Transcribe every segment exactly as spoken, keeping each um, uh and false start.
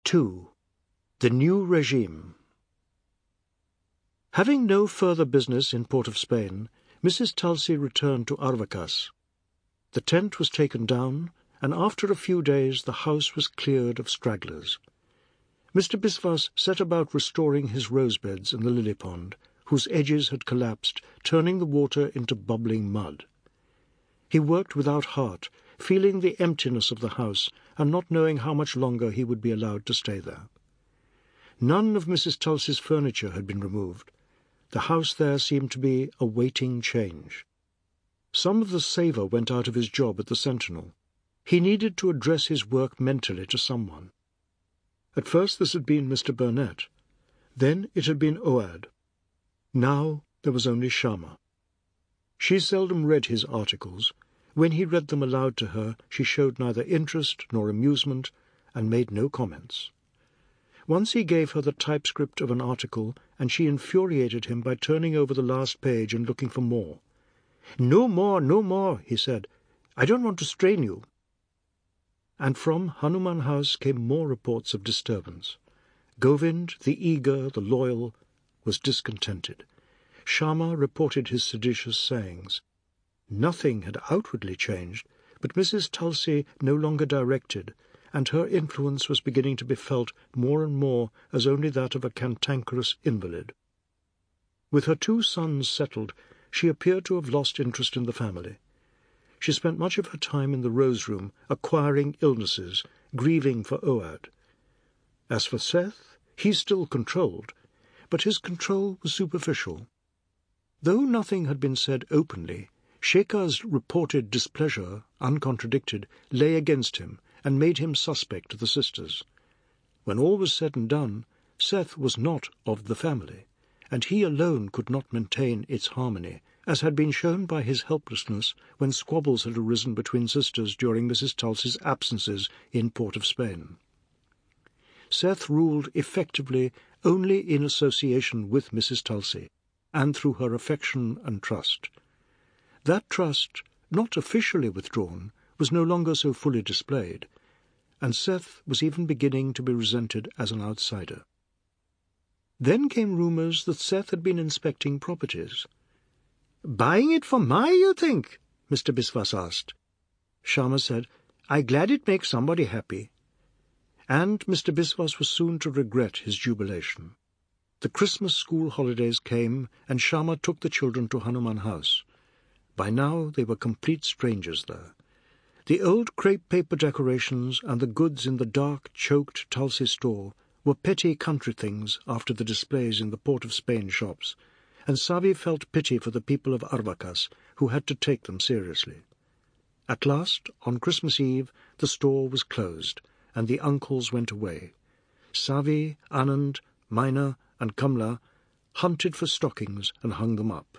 two. The New Regime. Having no further business in Port of Spain, Missus Tulsi returned to Arvacas. The tent was taken down, and after a few days the house was cleared of stragglers. Mister Biswas set about restoring his rosebeds in the lily pond, whose edges had collapsed, turning the water into bubbling mud. He worked without heart, feeling the emptiness of the house and not knowing how much longer he would be allowed to stay there. None of Missus Tulsi's furniture had been removed. The house there seemed to be awaiting change. Some of the savour went out of his job at the Sentinel. He needed to address his work mentally to someone. At first this had been Mister Burnett. Then it had been Oad. Now there was only Sharma. She seldom read his articles. When he read them aloud to her, she showed neither interest nor amusement, and made no comments. Once he gave her the typescript of an article, and she infuriated him by turning over the last page and looking for more. "No more, no more," he said. "I don't want to strain you." And from Hanuman House came more reports of disturbance. Govind, the eager, the loyal, was discontented. Sharma reported his seditious sayings. Nothing had outwardly changed, but Missus Tulsi no longer directed, and her influence was beginning to be felt more and more as only that of a cantankerous invalid. With her two sons settled, she appeared to have lost interest in the family. She spent much of her time in the rose-room, acquiring illnesses, grieving for Oad. As for Seth, he still controlled, but his control was superficial. Though nothing had been said openly, Shekhar's reported displeasure, uncontradicted, lay against him and made him suspect to the sisters. When all was said and done, Seth was not of the family, and he alone could not maintain its harmony, as had been shown by his helplessness when squabbles had arisen between sisters during Missus Tulsi's absences in Port of Spain. Seth ruled effectively only in association with Missus Tulsi, and through her affection and trust. That trust, not officially withdrawn, was no longer so fully displayed, and Seth was even beginning to be resented as an outsider. Then came rumours that Seth had been inspecting properties. "Buying it for Mai, you think?" Mister Biswas asked. Sharma said, "I glad it makes somebody happy." And Mister Biswas was soon to regret his jubilation. The Christmas school holidays came, and Sharma took the children to Hanuman House. By now they were complete strangers there. The old crepe paper decorations and the goods in the dark, choked Tulsi store were petty country things after the displays in the Port of Spain shops, and Savi felt pity for the people of Arvacas, who had to take them seriously. At last, on Christmas Eve, the store was closed, and the uncles went away. Savi, Anand, Maina, and Kamla hunted for stockings and hung them up,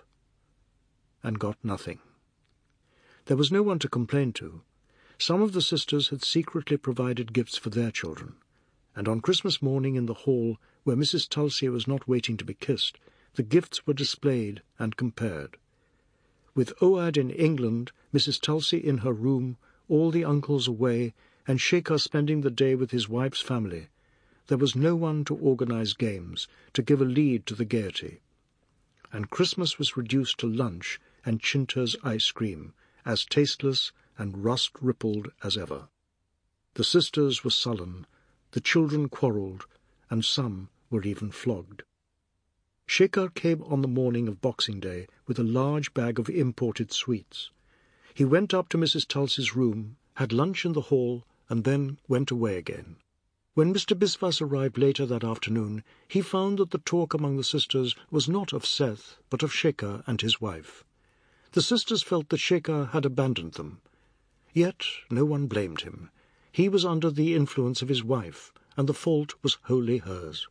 and got nothing. There was no one to complain to. Some of the sisters had secretly provided gifts for their children, and on Christmas morning in the hall, where Missus Tulsi was not waiting to be kissed, the gifts were displayed and compared. With Oad in England, Missus Tulsi in her room, all the uncles away, and Shekhar spending the day with his wife's family, there was no one to organize games, to give a lead to the gaiety. And Christmas was reduced to lunch and Chinta's ice cream, as tasteless and rust-rippled as ever. The sisters were sullen, the children quarrelled, and some were even flogged. Shekhar came on the morning of Boxing Day with a large bag of imported sweets. He went up to Missus Tulsi's room, had lunch in the hall, and then went away again. When Mister Biswas arrived later that afternoon, he found that the talk among the sisters was not of Seth, but of Shekhar and his wife. The sisters felt that Shekhar had abandoned them. Yet no one blamed him. He was under the influence of his wife, and the fault was wholly hers.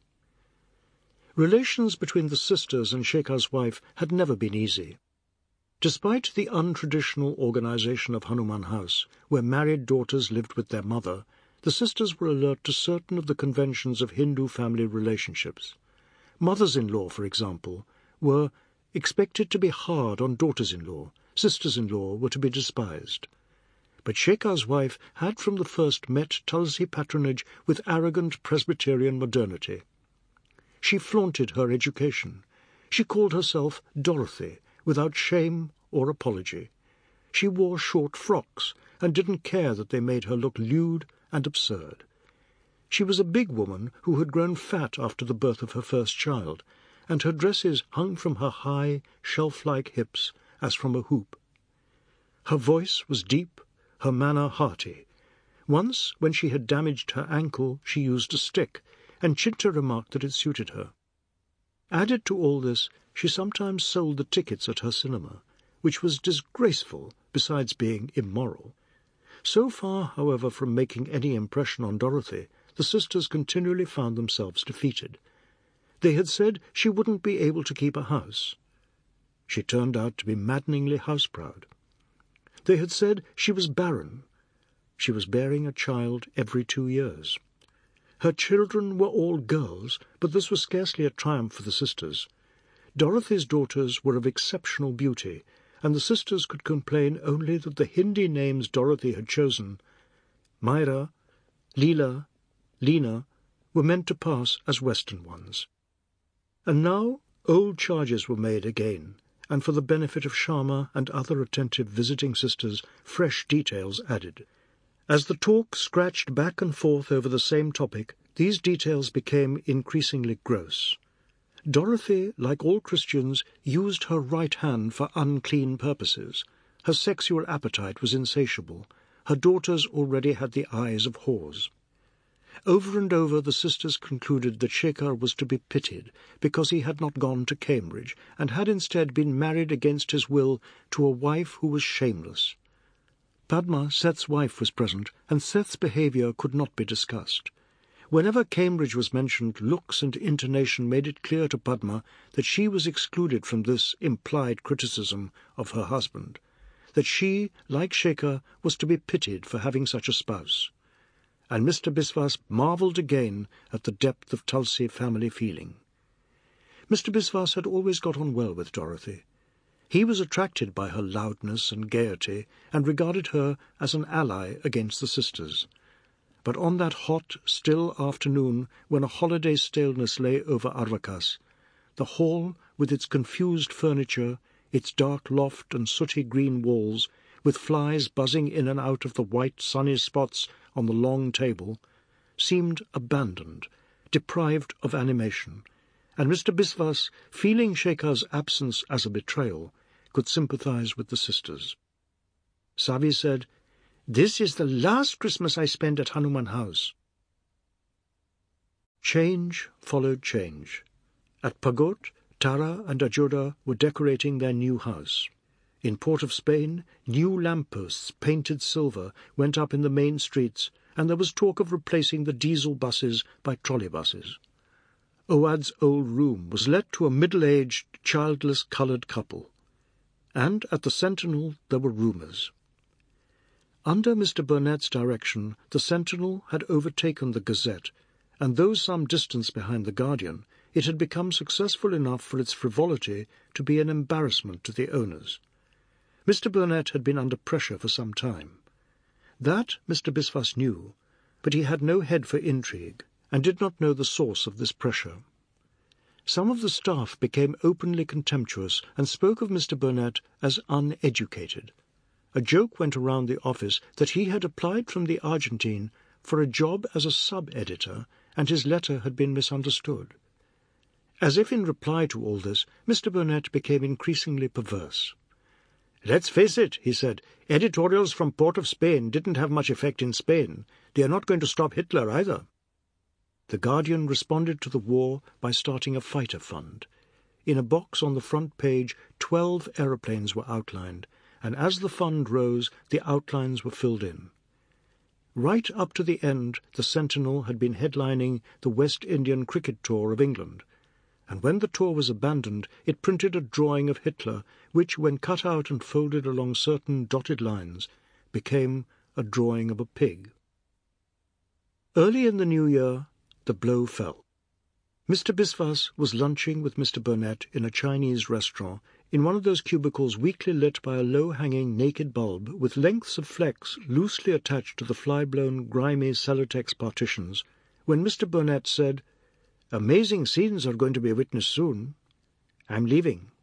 Relations between the sisters and Shekhar's wife had never been easy. Despite the untraditional organization of Hanuman House, where married daughters lived with their mother, the sisters were alert to certain of the conventions of Hindu family relationships. Mothers-in-law, for example, were expected to be hard on daughters-in-law. Sisters-in-law were to be despised. but Shekar's wife had from the first met Tulsi patronage with arrogant Presbyterian modernity. She flaunted her education. She called herself Dorothy, without shame or apology. She wore short frocks, and didn't care that they made her look lewd and absurd. She was a big woman who had grown fat after the birth of her first child, and her dresses hung from her high, shelf-like hips as from a hoop. Her voice was deep, her manner hearty. Once, when she had damaged her ankle, she used a stick, and Chinta remarked that it suited her. Added to all this, she sometimes sold the tickets at her cinema, which was disgraceful besides being immoral. So far, however, from making any impression on Dorothy, the sisters continually found themselves defeated. They had said she wouldn't be able to keep a house. She turned out to be maddeningly house-proud. They had said she was barren. She was bearing a child every two years. Her children were all girls, but this was scarcely a triumph for the sisters. Dorothy's daughters were of exceptional beauty, and the sisters could complain only that the Hindi names Dorothy had chosen, Myra, Leela, Lena, were meant to pass as Western ones. And now old charges were made again, and for the benefit of Sharma and other attentive visiting sisters, fresh details added. As the talk scratched back and forth over the same topic, these details became increasingly gross. Dorothy, like all Christians, used her right hand for unclean purposes. Her sexual appetite was insatiable. Her daughters already had the eyes of whores. Over and over the sisters concluded that Shekar was to be pitied because he had not gone to Cambridge, and had instead been married against his will to a wife who was shameless. Padma, Seth's wife, was present, and Seth's behaviour could not be discussed. Whenever Cambridge was mentioned, looks and intonation made it clear to Padma that she was excluded from this implied criticism of her husband, that she, like Shekar, was to be pitied for having such a spouse. And Mister Biswas marvelled again at the depth of Tulsi family feeling. Mister Biswas had always got on well with Dorothy. He was attracted by her loudness and gaiety, and regarded her as an ally against the sisters. But on that hot, still afternoon, when a holiday staleness lay over Arvakas, the hall, with its confused furniture, its dark loft and sooty green walls, with flies buzzing in and out of the white sunny spots on the long table, seemed abandoned, deprived of animation, and Mister Biswas, feeling Shekar's absence as a betrayal, could sympathize with the sisters. Savi said, "This is the last Christmas I spend at Hanuman House." Change followed change. At Pagot, Tara and Ajoda were decorating their new house. In Port of Spain, new lampposts painted silver went up in the main streets, and there was talk of replacing the diesel buses by trolley-buses. Owad's old room was let to a middle-aged, childless coloured couple. And at the Sentinel there were rumours. Under Mister Burnett's direction, the Sentinel had overtaken the Gazette, and though some distance behind the Guardian, it had become successful enough for its frivolity to be an embarrassment to the owners. Mister Burnett had been under pressure for some time. That Mister Biswas knew, but he had no head for intrigue, and did not know the source of this pressure. Some of the staff became openly contemptuous and spoke of Mister Burnett as uneducated. A joke went around the office that he had applied from the Argentine for a job as a sub-editor, and his letter had been misunderstood. As if in reply to all this, Mister Burnett became increasingly perverse. "Let's face it," he said, "editorials from Port of Spain didn't have much effect in Spain. They are not going to stop Hitler either." The Guardian responded to the war by starting a fighter fund. In a box on the front page, twelve aeroplanes were outlined, and as the fund rose, the outlines were filled in. Right up to the end, the Sentinel had been headlining the West Indian cricket tour of England, and when the tour was abandoned, it printed a drawing of Hitler, which, when cut out and folded along certain dotted lines, became a drawing of a pig. Early in the new year, the blow fell. Mister Biswas was lunching with Mister Burnett in a Chinese restaurant in one of those cubicles weakly lit by a low-hanging naked bulb with lengths of flex loosely attached to the fly-blown, grimy Celotex partitions, when Mister Burnett said, "Amazing scenes are going to be witnessed soon. I'm leaving."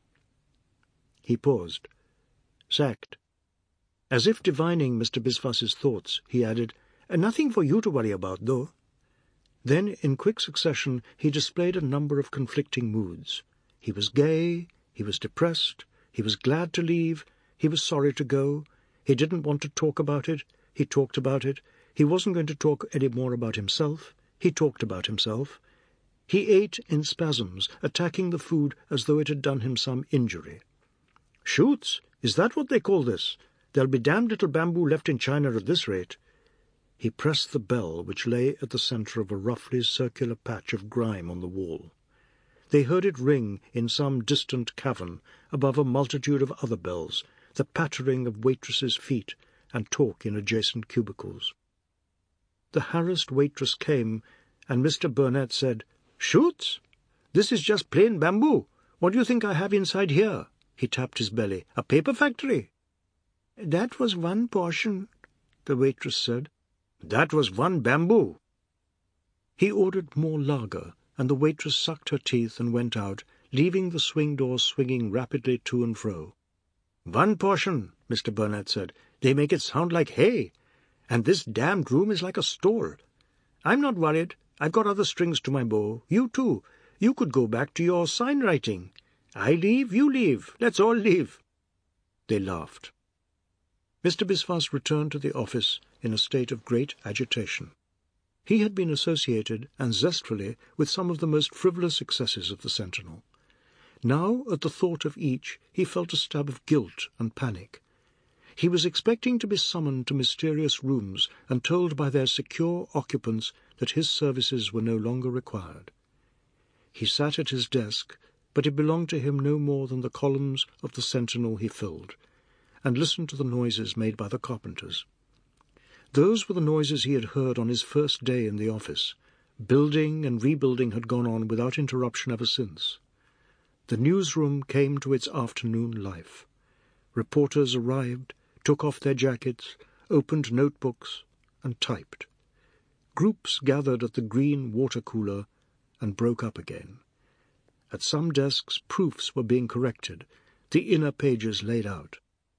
He paused. "Sacked." As if divining Mister Biswas's thoughts, he added, "Nothing for you to worry about, though." Then, in quick succession, he displayed a number of conflicting moods. He was gay, he was depressed, he was glad to leave, he was sorry to go, he didn't want to talk about it, he talked about it, he wasn't going to talk any more about himself, he talked about himself. He ate in spasms, attacking the food as though it had done him some injury. "Shoots? Is that what they call this? There'll be damned little bamboo left in China at this rate." He pressed the bell which lay at the centre of a roughly circular patch of grime on the wall. They heard it ring in some distant cavern above a multitude of other bells, the pattering of waitresses' feet, and talk in adjacent cubicles. The harassed waitress came, and Mister Burnett said, "Shoots? This is just plain bamboo. What do you think I have inside here?" He tapped his belly. "A paper factory." "That was one portion," the waitress said. "That was one bamboo." He ordered more lager, and the waitress sucked her teeth and went out, leaving the swing door swinging rapidly to and fro. "One portion," Mister Burnett said. "They make it sound like hay. And this damned room is like a stall. I'm not worried. I've got other strings to my bow. You too. You could go back to your sign-writing. I leave, you leave. Let's all leave." They laughed. Mister Biswas returned to the office in a state of great agitation. He had been associated, and zestfully, with some of the most frivolous excesses of the Sentinel. Now, at the thought of each, he felt a stab of guilt and panic. He was expecting to be summoned to mysterious rooms and told by their secure occupants that his services were no longer required. He sat at his desk, but it belonged to him no more than the columns of the Sentinel he filled, and listened to the noises made by the carpenters. Those were the noises he had heard on his first day in the office. Building and rebuilding had gone on without interruption ever since. The newsroom came to its afternoon life. Reporters arrived, took off their jackets, opened notebooks, and typed. Groups gathered at the green water cooler and broke up again. At some desks proofs were being corrected, the inner pages laid out.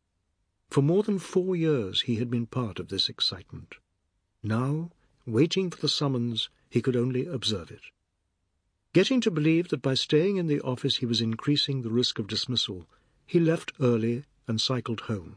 For more than four years he had been part of this excitement. Now, waiting for the summons, he could only observe it. Getting to believe that by staying in the office he was increasing the risk of dismissal, he left early and cycled home.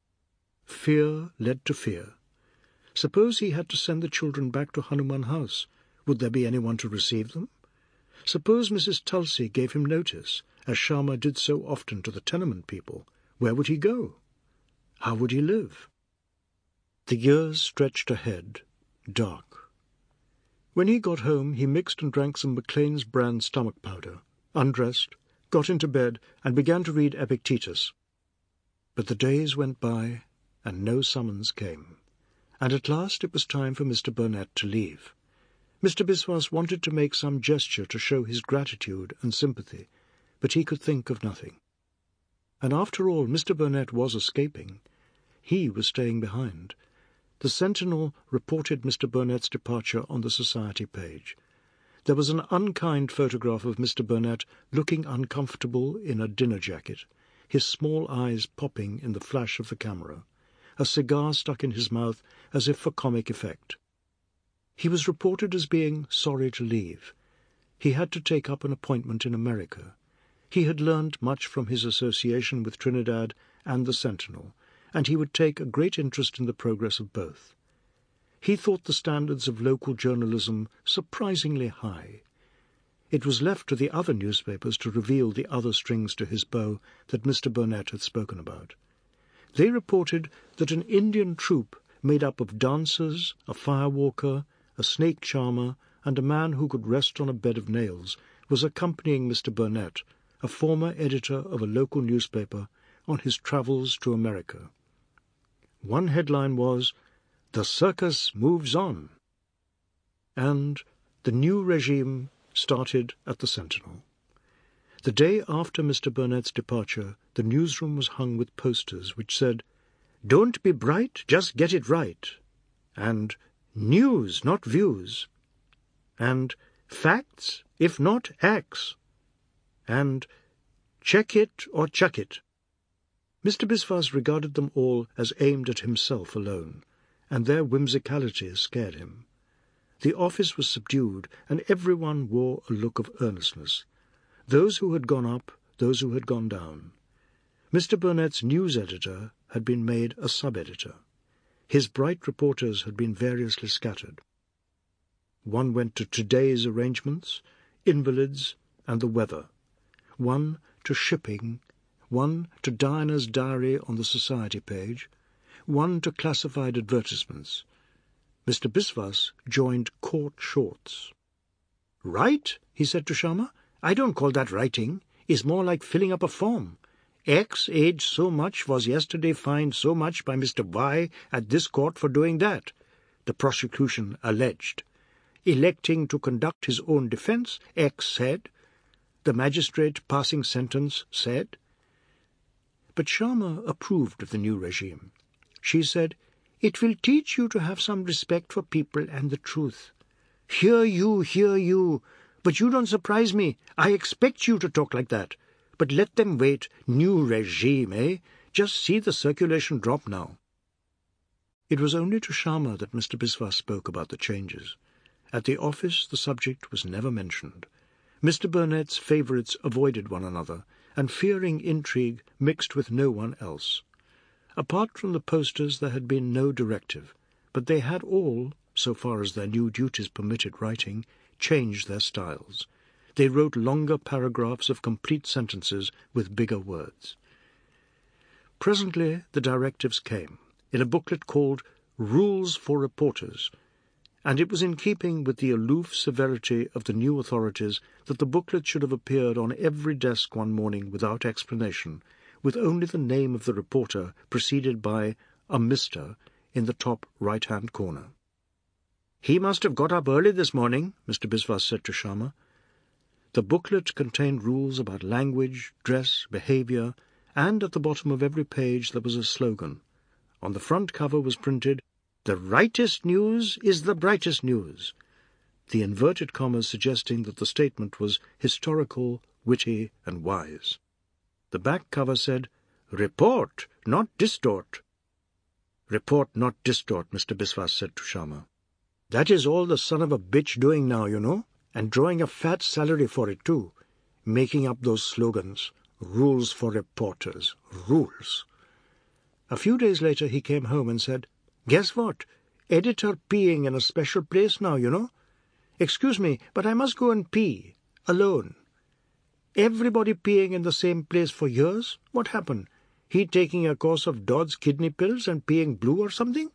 Fear led to fear. Suppose he had to send the children back to Hanuman House. Would there be anyone to receive them? Suppose Missus Tulsi gave him notice, as Sharma did so often to the tenement people. Where would he go? How would he live? The years stretched ahead, dark. When he got home, he mixed and drank some Maclean's brand stomach powder, undressed, got into bed, and began to read Epictetus. But the days went by, and no summons came, and at last it was time for Mister Burnett to leave. Mister Biswas wanted to make some gesture to show his gratitude and sympathy, but he could think of nothing. And after all, Mister Burnett was escaping. He was staying behind. The Sentinel reported Mister Burnett's departure on the society page. There was an unkind photograph of Mister Burnett looking uncomfortable in a dinner jacket, his small eyes popping in the flash of the camera, a cigar stuck in his mouth as if for comic effect. He was reported as being sorry to leave. He had to take up an appointment in America. He had learned much from his association with Trinidad and the Sentinel, and he would take a great interest in the progress of both. He thought the standards of local journalism surprisingly high. It was left to the other newspapers to reveal the other strings to his bow that Mister Burnett had spoken about. They reported that an Indian troupe made up of dancers, a firewalker, a snake charmer, and a man who could rest on a bed of nails was accompanying Mister Burnett, a former editor of a local newspaper, on his travels to America. One headline was, "The Circus Moves On," and "The New Regime started at the Sentinel. The day after Mister Burnett's departure, the newsroom was hung with posters which said, "Don't be bright, just get it right," and "News, not views," and "Facts, if not acts," and "Check it or chuck it." Mister Biswas regarded them all as aimed at himself alone, and their whimsicality scared him. The office was subdued, and everyone wore a look of earnestness, those who had gone up, those who had gone down. Mister Burnett's news editor had been made a sub-editor. His bright reporters had been variously scattered. One went to today's arrangements, invalids, and the weather. One to shipping, one to Diana's diary on the society page, one to classified advertisements. Mister Biswas joined court shorts. "Right?" he said to Sharma. "I don't call that writing. It's more like filling up a form. X, age so much, was yesterday fined so much by Mister Y at this court for doing that," the prosecution alleged. Electing to conduct his own defence, X said. The magistrate passing sentence said. But Sharma approved of the new regime. She said, "It will teach you to have some respect for people and the truth. Hear you, hear you. But you don't surprise me. I expect you to talk like that. But let them wait. New regime, eh? Just see the circulation drop now." It was only to Sharma that Mister Biswas spoke about the changes. At the office the subject was never mentioned. Mister Burnett's favourites avoided one another, and fearing intrigue mixed with no one else. Apart from the posters there had been no directive, but they had all, so far as their new duties permitted writing, changed their styles. They wrote longer paragraphs of complete sentences with bigger words. Presently the directives came, in a booklet called Rules for Reporters, and it was in keeping with the aloof severity of the new authorities that the booklet should have appeared on every desk one morning without explanation, with only the name of the reporter preceded by a Mister in the top right-hand corner. "He must have got up early this morning," Mister Biswas said to Sharma. The booklet contained rules about language, dress, behaviour, and at the bottom of every page there was a slogan. On the front cover was printed, "The rightest news is the brightest news," the inverted commas suggesting that the statement was historical, witty, and wise. The back cover said, "Report, not distort." "Report, not distort," Mister Biswas said to Sharma. "That is all the son of a bitch doing now, you know, and drawing a fat salary for it too, making up those slogans. Rules for reporters. Rules." A few days later he came home and said, "Guess what? Editor peeing in a special place now, you know. Excuse me, but I must go and pee. Alone. Everybody peeing in the same place for years? What happened? He taking a course of Dodd's kidney pills and peeing blue or something?"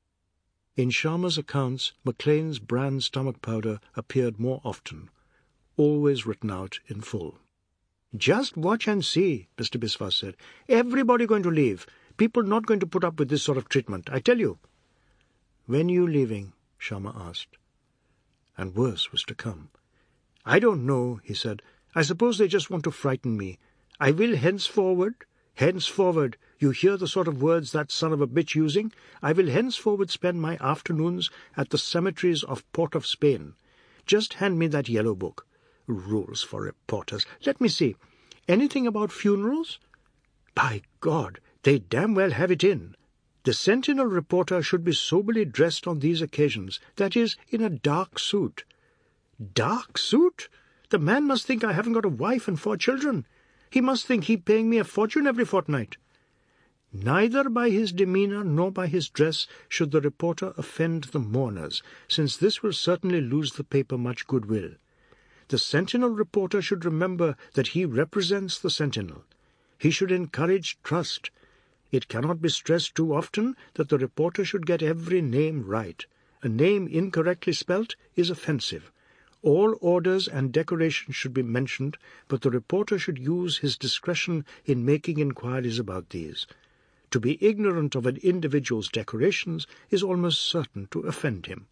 In Sharma's accounts, Maclean's brand stomach powder appeared more often, always written out in full. "Just watch and see," Mister Biswas said. "Everybody going to leave. People not going to put up with this sort of treatment, I tell you." "When you leaving?" Sharma asked. And worse was to come. "I don't know," he said. "I suppose they just want to frighten me. I will henceforward, henceforward, you hear the sort of words that son of a bitch using? I will henceforward spend my afternoons at the cemeteries of Port of Spain. Just hand me that yellow book. Rules for reporters. Let me see. Anything about funerals? By God, they damn well have it in. The Sentinel reporter should be soberly dressed on these occasions, that is, in a dark suit." "Dark suit? The man must think I haven't got a wife and four children. He must think he paying me a fortune every fortnight." "Neither by his demeanour nor by his dress should the reporter offend the mourners, since this will certainly lose the paper much goodwill. The Sentinel reporter should remember that he represents the Sentinel. He should encourage trust. It cannot be stressed too often that the reporter should get every name right. A name incorrectly spelt is offensive. All orders and decorations should be mentioned, but the reporter should use his discretion in making inquiries about these. To be ignorant of an individual's decorations is almost certain to offend him.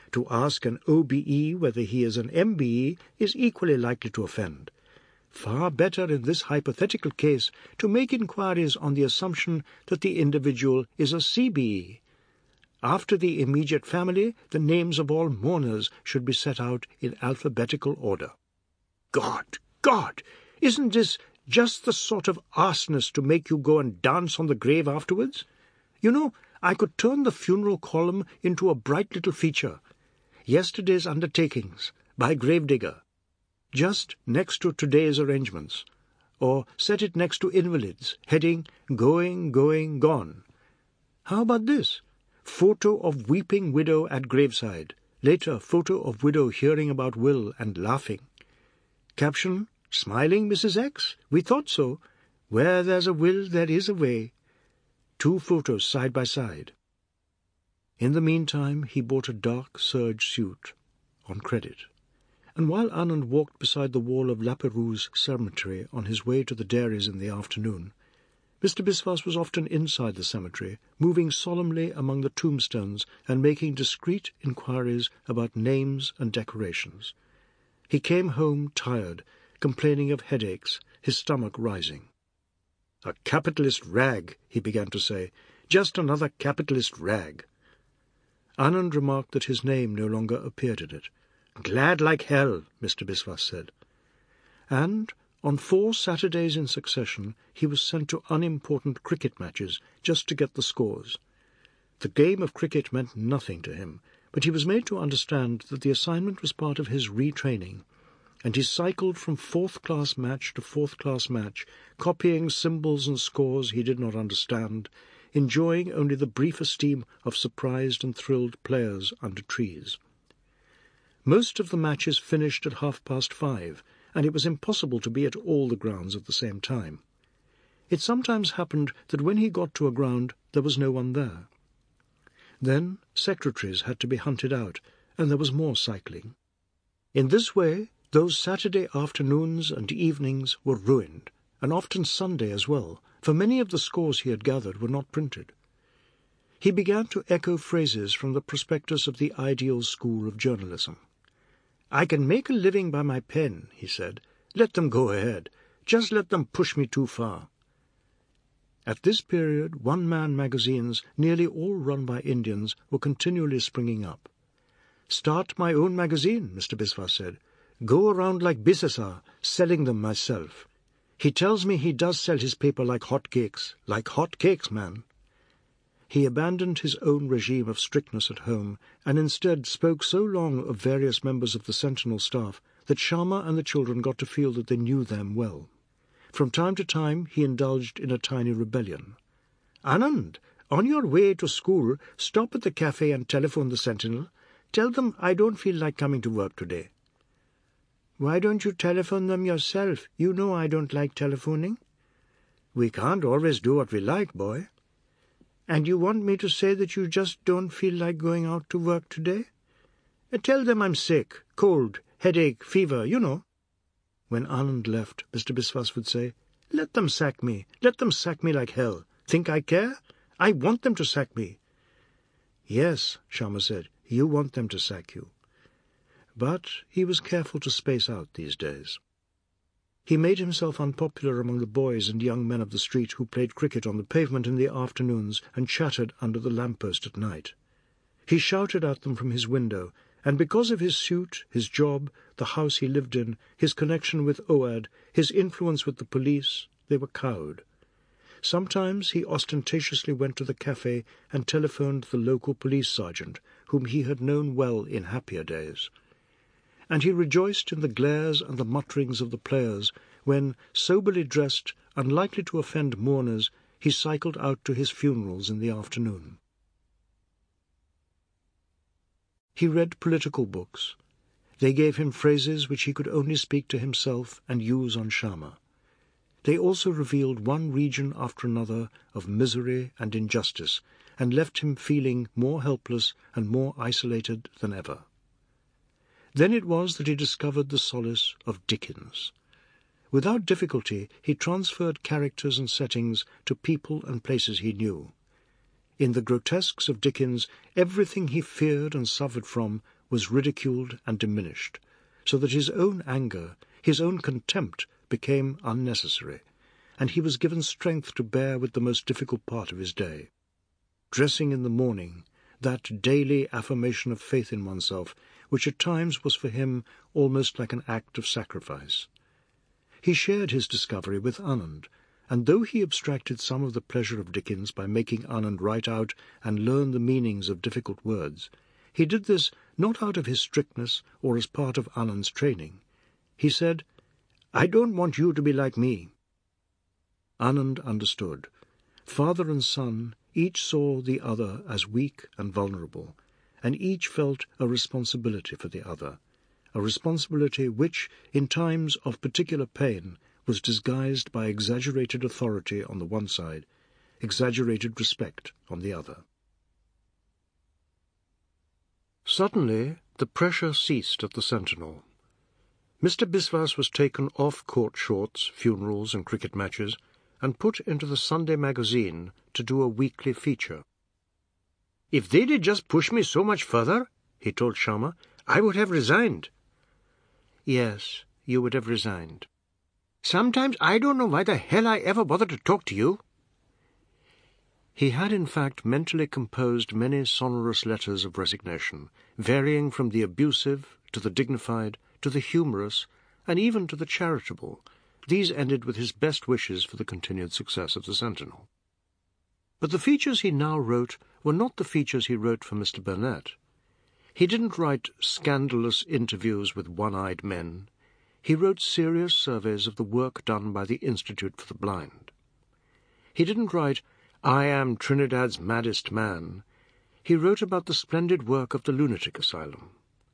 To ask an O B E whether he is an M B E is equally likely to offend. Far better in this hypothetical case to make inquiries on the assumption that the individual is a C B E. After the immediate family, the names of all mourners should be set out in alphabetical order. God, God! Isn't this just the sort of arseness to make you go and dance on the grave afterwards? You know, I could turn the funeral column into a bright little feature. Yesterday's undertakings, by gravedigger. Just next to today's arrangements. Or set it next to invalids, heading, going, going, gone. How about this? Photo of weeping widow at graveside. Later, photo of widow hearing about will and laughing. Caption, smiling Missus X? We thought so. Where there's a will, there is a way. Two photos side by side. In the meantime, he bought a dark serge suit, on credit. And while Anand walked beside the wall of La Perouse cemetery on his way to the dairies in the afternoon, Mister Biswas was often inside the cemetery, moving solemnly among the tombstones and making discreet inquiries about names and decorations. He came home tired, complaining of headaches, his stomach rising. "A capitalist rag," he began to say. "Just another capitalist rag." Anand remarked that his name no longer appeared in it. "Glad like hell," Mister Biswas said. And on four Saturdays in succession he was sent to unimportant cricket matches just to get the scores. The game of cricket meant nothing to him, but he was made to understand that the assignment was part of his retraining, and he cycled from fourth-class match to fourth-class match, copying symbols and scores he did not understand, enjoying only the brief esteem of surprised and thrilled players under trees. Most of the matches finished at half past five, and it was impossible to be at all the grounds at the same time. It sometimes happened that when he got to a ground there was no one there. Then secretaries had to be hunted out, and there was more cycling. In this way those Saturday afternoons and evenings were ruined, and often Sunday as well, for many of the scores he had gathered were not printed. He began to echo phrases from the prospectus of the ideal school of journalism. "I can make a living by my pen," he said. "Let them go ahead. Just let them push me too far." At this period, one-man magazines, nearly all run by Indians, were continually springing up. "Start my own magazine," Mister Biswas said. "Go around like Bisesar, selling them myself. He tells me he does sell his paper like hot cakes. Like hot cakes, man." He abandoned his own regime of strictness at home, and instead spoke so long of various members of the Sentinel staff that Sharma and the children got to feel that they knew them well. From time to time he indulged in a tiny rebellion. "Anand, on your way to school, stop at the cafe and telephone the Sentinel. Tell them I don't feel like coming to work today." "Why don't you telephone them yourself? You know I don't like telephoning." "We can't always do what we like, boy." "And you want me to say that you just don't feel like going out to work today?" "Tell them I'm sick, cold, headache, fever, you know." When Anand left, Mister Biswas would say, "Let them sack me. Let them sack me like hell. Think I care? I want them to sack me." "Yes," Sharma said, "you want them to sack you." But he was careful to space out these days. He made himself unpopular among the boys and young men of the street who played cricket on the pavement in the afternoons and chattered under the lamp-post at night. He shouted at them from his window, and because of his suit, his job, the house he lived in, his connection with Oad, his influence with the police, they were cowed. Sometimes he ostentatiously went to the cafe and telephoned the local police sergeant, whom he had known well in happier days. And he rejoiced in the glares and the mutterings of the players when, soberly dressed, unlikely to offend mourners, he cycled out to his funerals in the afternoon. He read political books. They gave him phrases which he could only speak to himself and use on Sharma. They also revealed one region after another of misery and injustice, and left him feeling more helpless and more isolated than ever. Then it was that he discovered the solace of Dickens. Without difficulty he transferred characters and settings to people and places he knew. In the grotesques of Dickens, everything he feared and suffered from was ridiculed and diminished, so that his own anger, his own contempt, became unnecessary, and he was given strength to bear with the most difficult part of his day. Dressing in the morning, that daily affirmation of faith in oneself, which at times was for him almost like an act of sacrifice. He shared his discovery with Anand, and though he abstracted some of the pleasure of Dickens by making Anand write out and learn the meanings of difficult words, he did this not out of his strictness or as part of Anand's training. He said, "I don't want you to be like me." Anand understood. Father and son each saw the other as weak and vulnerable, and each felt a responsibility for the other, a responsibility which, in times of particular pain, was disguised by exaggerated authority on the one side, exaggerated respect on the other. Suddenly the pressure ceased at the Sentinel. Mister Biswas was taken off court shorts, funerals, and cricket matches, and put into the Sunday magazine to do a weekly feature. "If they'd have just pushed me so much further," he told Sharma, "I would have resigned." "Yes, you would have resigned. Sometimes I don't know why the hell I ever bothered to talk to you." He had in fact mentally composed many sonorous letters of resignation, varying from the abusive to the dignified to the humorous and even to the charitable. These ended with his best wishes for the continued success of the Sentinel. But the features he now wrote were not the features he wrote for Mister Burnett. He didn't write scandalous interviews with one-eyed men. He wrote serious surveys of the work done by the Institute for the Blind. He didn't write, "I am Trinidad's maddest man." He wrote about the splendid work of the lunatic asylum.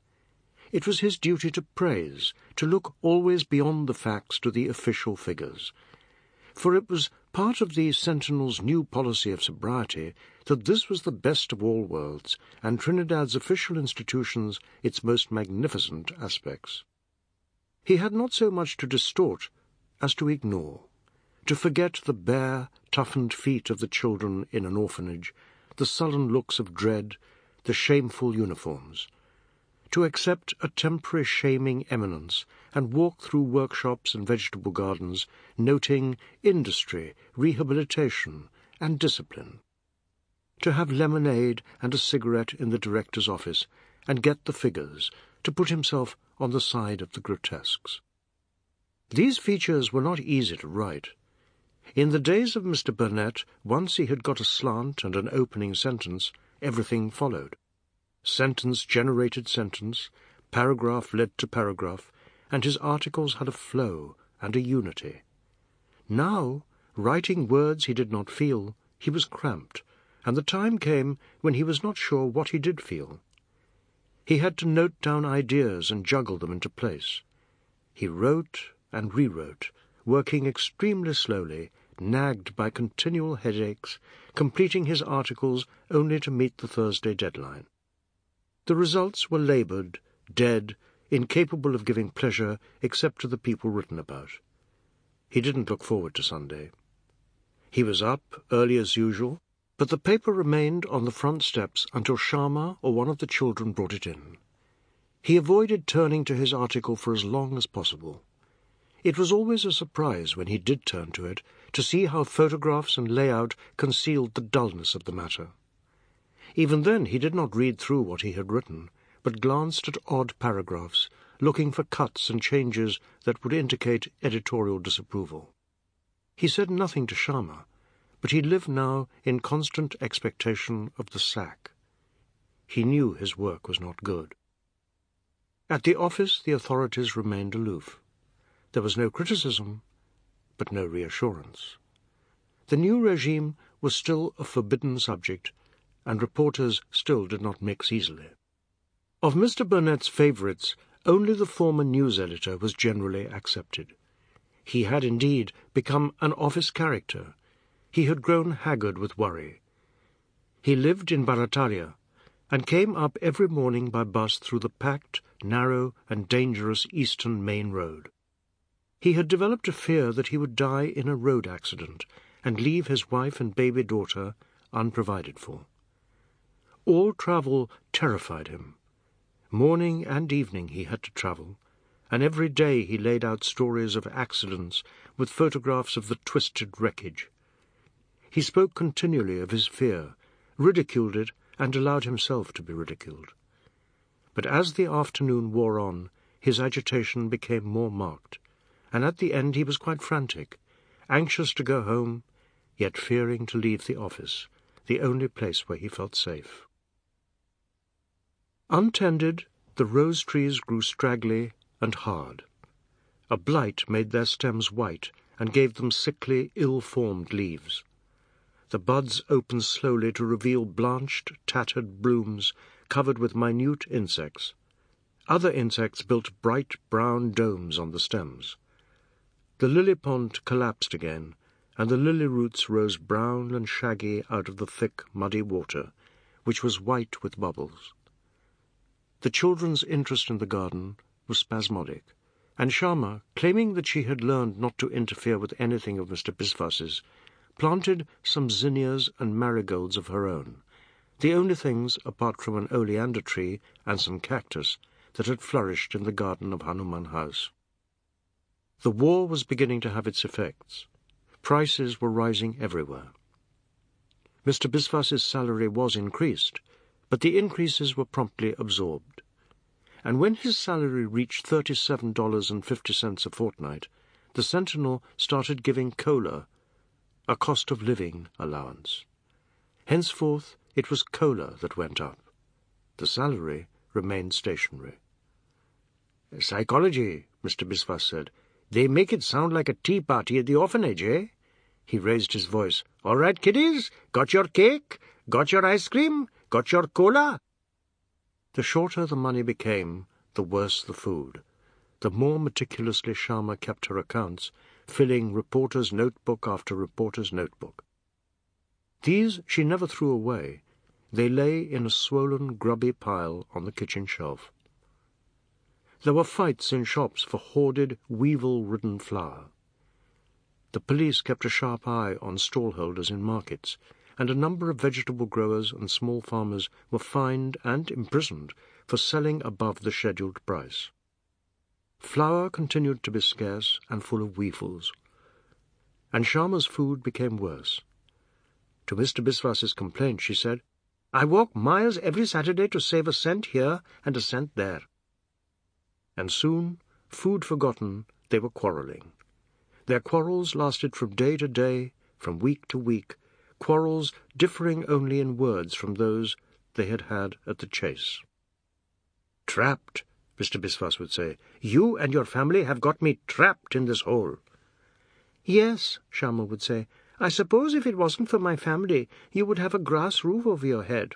It was his duty to praise, to look always beyond the facts to the official figures. For it was part of the Sentinel's new policy of sobriety that this was the best of all worlds, and Trinidad's official institutions its most magnificent aspects. He had not so much to distort as to ignore, to forget the bare, toughened feet of the children in an orphanage, the sullen looks of dread, the shameful uniforms, to accept a temporary shaming eminence and walk through workshops and vegetable gardens, noting industry, rehabilitation, and discipline, to have lemonade and a cigarette in the director's office and get the figures, to put himself on the side of the grotesques. These features were not easy to write. In the days of Mister Burnett, once he had got a slant and an opening sentence, everything followed. Sentence generated sentence, paragraph led to paragraph, and his articles had a flow and a unity. Now, writing words he did not feel, he was cramped, and the time came when he was not sure what he did feel. He had to note down ideas and juggle them into place. He wrote and rewrote, working extremely slowly, nagged by continual headaches, completing his articles only to meet the Thursday deadline. The results were laboured, dead, incapable of giving pleasure except to the people written about. He didn't look forward to Sunday. He was up early as usual, but the paper remained on the front steps until Sharma or one of the children brought it in. He avoided turning to his article for as long as possible. It was always a surprise when he did turn to it to see how photographs and layout concealed the dullness of the matter. Even then he did not read through what he had written, but glanced at odd paragraphs, looking for cuts and changes that would indicate editorial disapproval. He said nothing to Sharma, but he lived now in constant expectation of the sack. He knew his work was not good. At the office the authorities remained aloof. There was no criticism, but no reassurance. The new regime was still a forbidden subject, and reporters still did not mix easily. Of Mister Burnett's favourites, only the former news editor was generally accepted. He had indeed become an office character. He had grown haggard with worry. He lived in Barataria, and came up every morning by bus through the packed, narrow, and dangerous eastern main road. He had developed a fear that he would die in a road accident and leave his wife and baby daughter unprovided for. All travel terrified him. Morning and evening he had to travel, and every day he laid out stories of accidents with photographs of the twisted wreckage. He spoke continually of his fear, ridiculed it, and allowed himself to be ridiculed. But as the afternoon wore on, his agitation became more marked, and at the end he was quite frantic, anxious to go home, yet fearing to leave the office, the only place where he felt safe. Untended, the rose trees grew straggly and hard. A blight made their stems white and gave them sickly, ill-formed leaves. The buds opened slowly to reveal blanched, tattered blooms covered with minute insects. Other insects built bright brown domes on the stems. The lily pond collapsed again, and the lily roots rose brown and shaggy out of the thick, muddy water, which was white with bubbles. The children's interest in the garden was spasmodic, and Sharma, claiming that she had learned not to interfere with anything of Mister Biswas's, planted some zinnias and marigolds of her own, the only things, apart from an oleander tree and some cactus, that had flourished in the garden of Hanuman House. The war was beginning to have its effects. Prices were rising everywhere. Mister Biswas's salary was increased, but the increases were promptly absorbed. And when his salary reached thirty-seven dollars and fifty cents a fortnight, the Sentinel started giving cola, a cost-of-living allowance. Henceforth, it was cola that went up. The salary remained stationary. "Psychology," Mister Biswas said. "They make it sound like a tea party at the orphanage, eh?" He raised his voice. "All right, kiddies? Got your cake? Got your ice cream? Got your cola?" The shorter the money became, the worse the food. The more meticulously Sharma kept her accounts, filling reporter's notebook after reporter's notebook. These she never threw away. They lay in a swollen, grubby pile on the kitchen shelf. There were fights in shops for hoarded, weevil-ridden flour. The police kept a sharp eye on stallholders in markets, and a number of vegetable growers and small farmers were fined and imprisoned for selling above the scheduled price. Flour continued to be scarce and full of weevils, and Sharma's food became worse. To Mister Biswas's complaint, she said, "I walk miles every Saturday to save a cent here and a cent there." And soon, food forgotten, they were quarrelling. Their quarrels lasted from day to day, from week to week, quarrels differing only in words from those they had had at the chase. "Trapped," Mister Biswas would say. "You and your family have got me trapped in this hole." "Yes," Sharma would say, "I suppose if it wasn't for my family, you would have a grass roof over your head."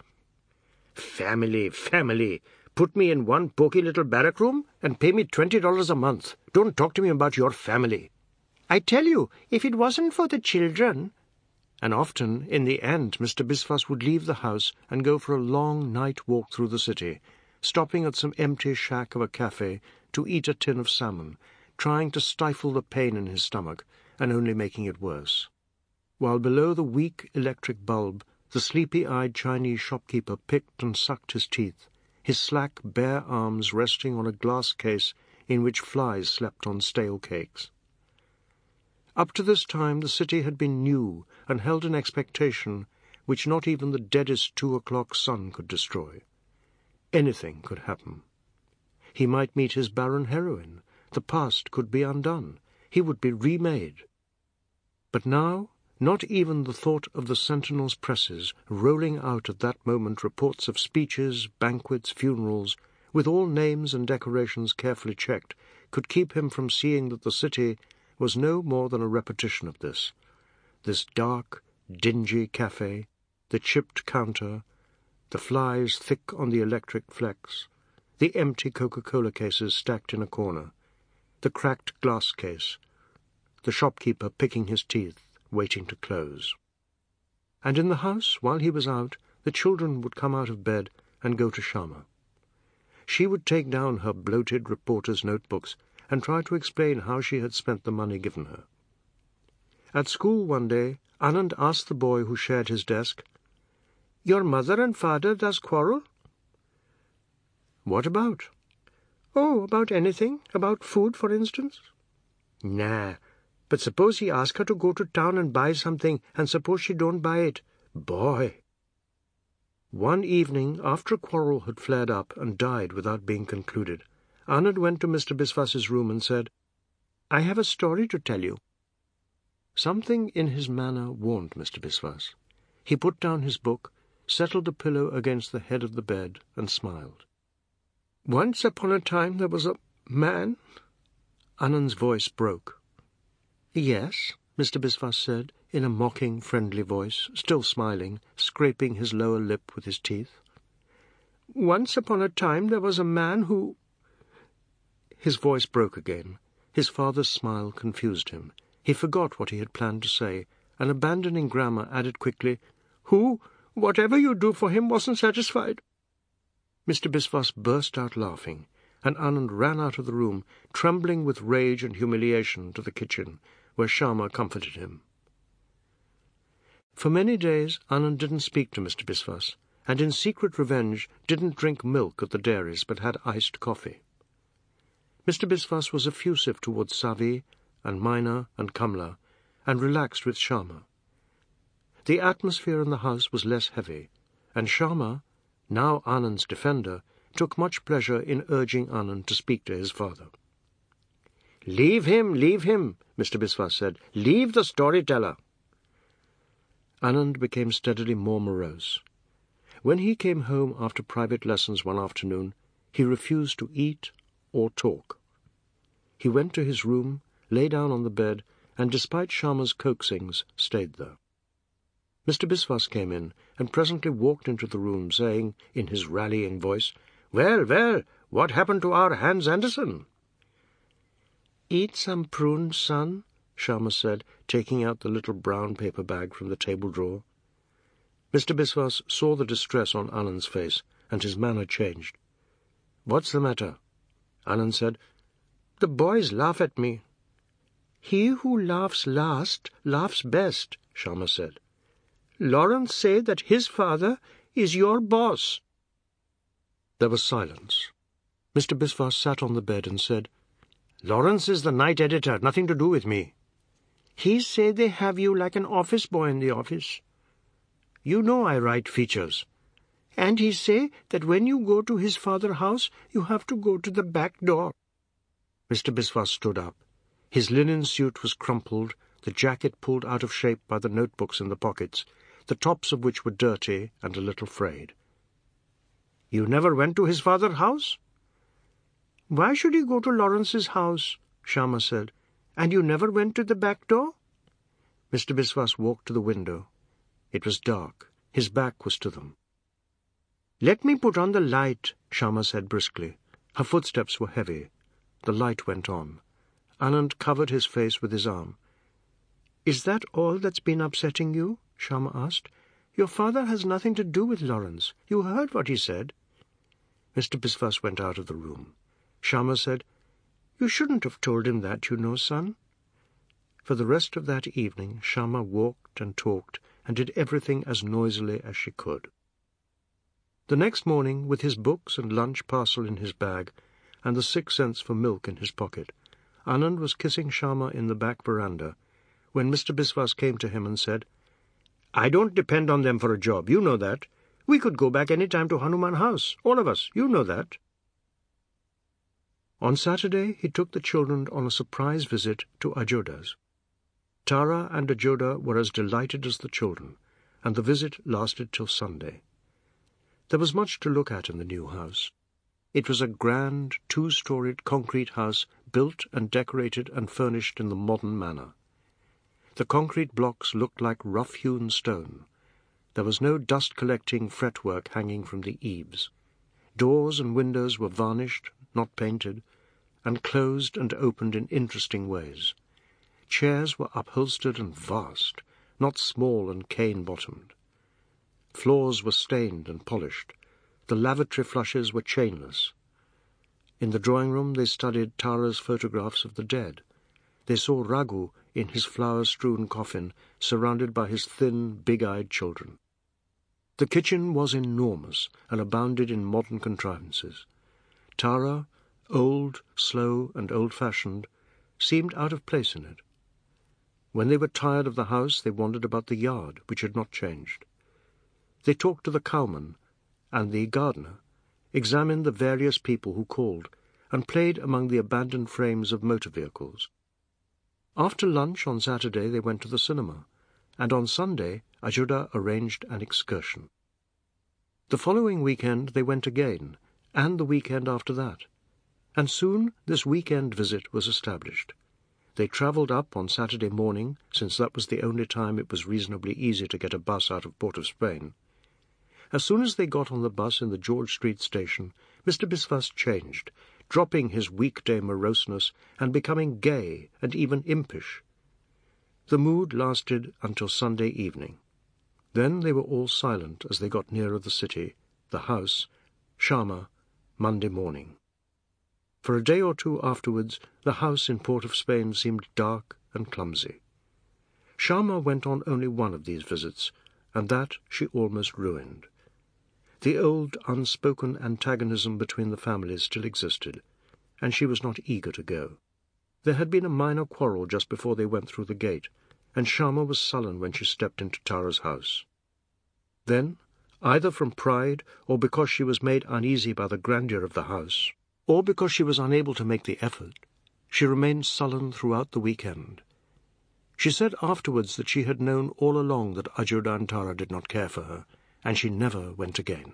"Family, family! Put me in one poky little barrack room and pay me twenty dollars a month. Don't talk to me about your family." "I tell you, if it wasn't for the children—" And often, in the end, Mister Biswas would leave the house and go for a long night walk through the city, stopping at some empty shack of a cafe to eat a tin of salmon, trying to stifle the pain in his stomach and only making it worse. While below the weak electric bulb, the sleepy-eyed Chinese shopkeeper picked and sucked his teeth, his slack, bare arms resting on a glass case in which flies slept on stale cakes. Up to this time the city had been new and held an expectation which not even the deadest two o'clock sun could destroy. Anything could happen. He might meet his barren heroine. The past could be undone. He would be remade. But now, not even the thought of the Sentinel's presses rolling out at that moment reports of speeches, banquets, funerals, with all names and decorations carefully checked, could keep him from seeing that the city was no more than a repetition of this. This dark, dingy cafe, the chipped counter, the flies thick on the electric flex, the empty Coca-Cola cases stacked in a corner, the cracked glass case, the shopkeeper picking his teeth, waiting to close. And in the house, while he was out, the children would come out of bed and go to Sharma. She would take down her bloated reporter's notebooks and try to explain how she had spent the money given her. At school one day, Anand asked the boy who shared his desk, "Your mother and father does quarrel?" What about? Oh, about anything. About food, for instance. Nah, but suppose he asks her to go to town and buy something, and suppose she don't buy it. Boy! One evening, after a quarrel had flared up and died without being concluded, Anand went to Mister Biswas's room and said, "I have a story to tell you." Something in his manner warned Mister Biswas. He put down his book, settled the pillow against the head of the bed, and smiled. "Once upon a time there was a man—" Anand's voice broke. "Yes," Mister Biswas said, in a mocking, friendly voice, still smiling, scraping his lower lip with his teeth. "Once upon a time there was a man who—" His voice broke again. His father's smile confused him. He forgot what he had planned to say, and abandoning grammar, added quickly, "Who, whatever you do for him, wasn't satisfied." Mister Biswas burst out laughing, and Anand ran out of the room, trembling with rage and humiliation, to the kitchen, where Shyama comforted him. For many days Anand didn't speak to Mister Biswas, and in secret revenge didn't drink milk at the dairies, but had iced coffee. Mister Biswas was effusive towards Savi and Maina and Kamla, and relaxed with Shyama. The atmosphere in the house was less heavy, and Shyama, now Anand's defender, took much pleasure in urging Anand to speak to his father. "Leave him, leave him," Mister Biswas said. "Leave the storyteller." Anand became steadily more morose. When he came home after private lessons one afternoon, he refused to eat or talk. He went to his room, lay down on the bed, and despite Shyama's coaxings, stayed there. Mister Biswas came in, and presently walked into the room, saying, in his rallying voice, "Well, well, what happened to our Hans Andersen?" "Eat some prunes, son," Shyama said, taking out the little brown paper bag from the table drawer. Mister Biswas saw the distress on Anand's face, and his manner changed. "What's the matter?" Anand said, "The boys laugh at me." "He who laughs last laughs best," Shyama said. "Lawrence say that his father is your boss." There was silence. Mister Biswas sat on the bed and said, "Lawrence is the night editor, nothing to do with me." "He say they have you like an office boy in the office." "You know I write features." "And he say that when you go to his father's house, you have to go to the back door." Mister Biswas stood up. His linen suit was crumpled, the jacket pulled out of shape by the notebooks in the pockets, the tops of which were dirty and a little frayed. "You never went to his father's house?" "Why should he go to Lawrence's house?" Shyama said. "And you never went to the back door?" Mister Biswas walked to the window. It was dark. His back was to them. "Let me put on the light," Shyama said briskly. Her footsteps were heavy. The light went on. Anand covered his face with his arm. "Is that all that's been upsetting you?" Shyama asked. "Your father has nothing to do with Lawrence. You heard what he said." Mister Biswas went out of the room. Shyama said, "You shouldn't have told him that, you know, son." For the rest of that evening Shyama walked and talked and did everything as noisily as she could. The next morning, with his books and lunch parcel in his bag, and the six cents for milk in his pocket, Anand was kissing Shyama in the back veranda, when Mister Biswas came to him and said, "I don't depend on them for a job, you know that. We could go back any time to Hanuman House, all of us, you know that." On Saturday he took the children on a surprise visit to Ajoda's. Tara and Ajoda were as delighted as the children, and the visit lasted till Sunday. There was much to look at in the new house. It was a grand, two-storied concrete house built and decorated and furnished in the modern manner. The concrete blocks looked like rough-hewn stone. There was no dust-collecting fretwork hanging from the eaves. Doors and windows were varnished, not painted, and closed and opened in interesting ways. Chairs were upholstered and vast, not small and cane-bottomed. Floors were stained and polished. The lavatory flushes were chainless. In the drawing-room they studied Tara's photographs of the dead. They saw Raghu in his flower-strewn coffin, surrounded by his thin, big-eyed children. The kitchen was enormous and abounded in modern contrivances. Tara, old, slow, and old-fashioned, seemed out of place in it. When they were tired of the house, they wandered about the yard, which had not changed. They talked to the cowman, and the gardener, examined the various people who called, and played among the abandoned frames of motor vehicles. After lunch on Saturday they went to the cinema, and on Sunday Ajuda arranged an excursion. The following weekend they went again, and the weekend after that, and soon this weekend visit was established. They travelled up on Saturday morning, since that was the only time it was reasonably easy to get a bus out of Port of Spain. As soon as they got on the bus in the George Street station, Mister Biswas changed, dropping his weekday moroseness and becoming gay and even impish. The mood lasted until Sunday evening. Then they were all silent as they got nearer the city, the house, Sharma, Monday morning. For a day or two afterwards, the house in Port of Spain seemed dark and clumsy. Sharma went on only one of these visits, and that she almost ruined. The old unspoken antagonism between the families still existed, and she was not eager to go. There had been a minor quarrel just before they went through the gate, and Sharma was sullen when she stepped into Tara's house. Then, either from pride or because she was made uneasy by the grandeur of the house, or because she was unable to make the effort, she remained sullen throughout the weekend. She said afterwards that she had known all along that Ajuda and Tara did not care for her, and she never went again.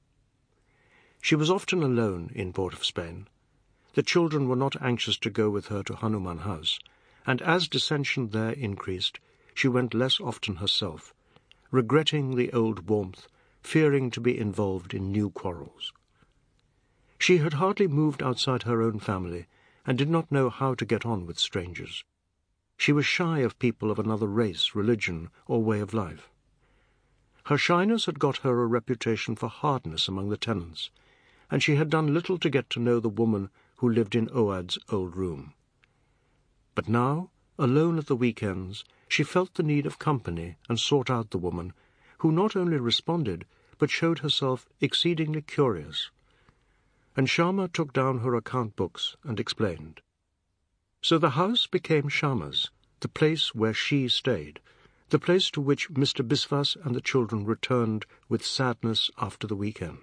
She was often alone in Port of Spain. The children were not anxious to go with her to Hanuman House, and as dissension there increased, she went less often herself, regretting the old warmth, fearing to be involved in new quarrels. She had hardly moved outside her own family, and did not know how to get on with strangers. She was shy of people of another race, religion, or way of life. Her shyness had got her a reputation for hardness among the tenants, and she had done little to get to know the woman who lived in Oad's old room. But now, alone at the weekends, she felt the need of company and sought out the woman, who not only responded, but showed herself exceedingly curious. And Sharma took down her account books and explained. So the house became Sharma's, the place where she stayed, the place to which Mister Biswas and the children returned with sadness after the weekend.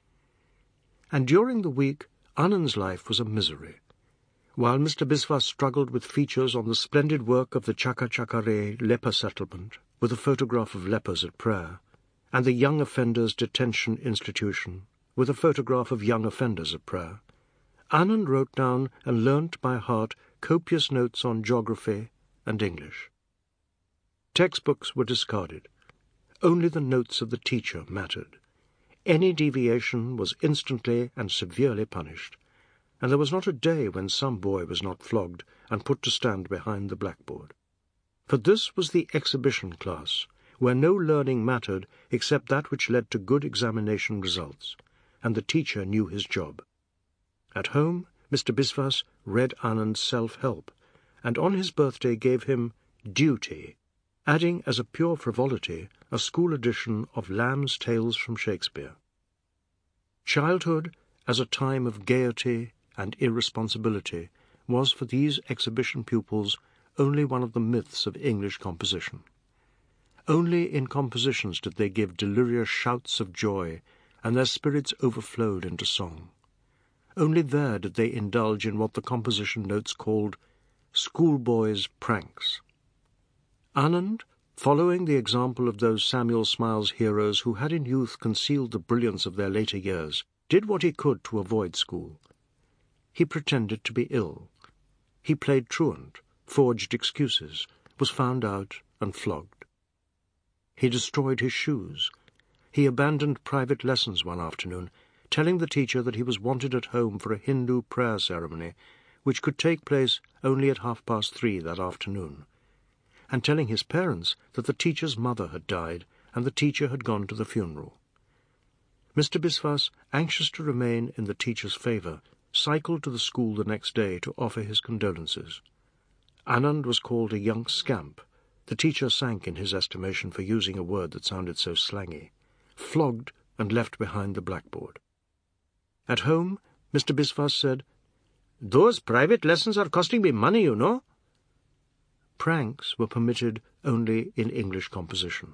And during the week, Anand's life was a misery. While Mister Biswas struggled with features on the splendid work of the Chakachakare leper settlement, with a photograph of lepers at prayer, and the Young Offenders Detention Institution, with a photograph of young offenders at prayer, Anand wrote down and learnt by heart copious notes on geography and English. Textbooks were discarded. Only the notes of the teacher mattered. Any deviation was instantly and severely punished, and there was not a day when some boy was not flogged and put to stand behind the blackboard. For this was the exhibition class, where no learning mattered except that which led to good examination results, and the teacher knew his job. At home, Mister Biswas read Anand's self-help, and on his birthday gave him Duty, adding as a pure frivolity a school edition of Lamb's Tales from Shakespeare. Childhood, as a time of gaiety and irresponsibility, was for these exhibition pupils only one of the myths of English composition. Only in compositions did they give delirious shouts of joy, and their spirits overflowed into song. Only there did they indulge in what the composition notes called schoolboys' pranks. Anand, following the example of those Samuel Smiles heroes who had in youth concealed the brilliance of their later years, did what he could to avoid school. He pretended to be ill. He played truant, forged excuses, was found out and flogged. He destroyed his shoes. He abandoned private lessons one afternoon, telling the teacher that he was wanted at home for a Hindu prayer ceremony, which could take place only at half past three that afternoon, and telling his parents that the teacher's mother had died and the teacher had gone to the funeral. Mister Biswas, anxious to remain in the teacher's favour, cycled to the school the next day to offer his condolences. Anand was called a young scamp. The teacher sank in his estimation for using a word that sounded so slangy, flogged and left behind the blackboard. At home, Mister Biswas said, "Those private lessons are costing me money, you know." Pranks were permitted only in English composition.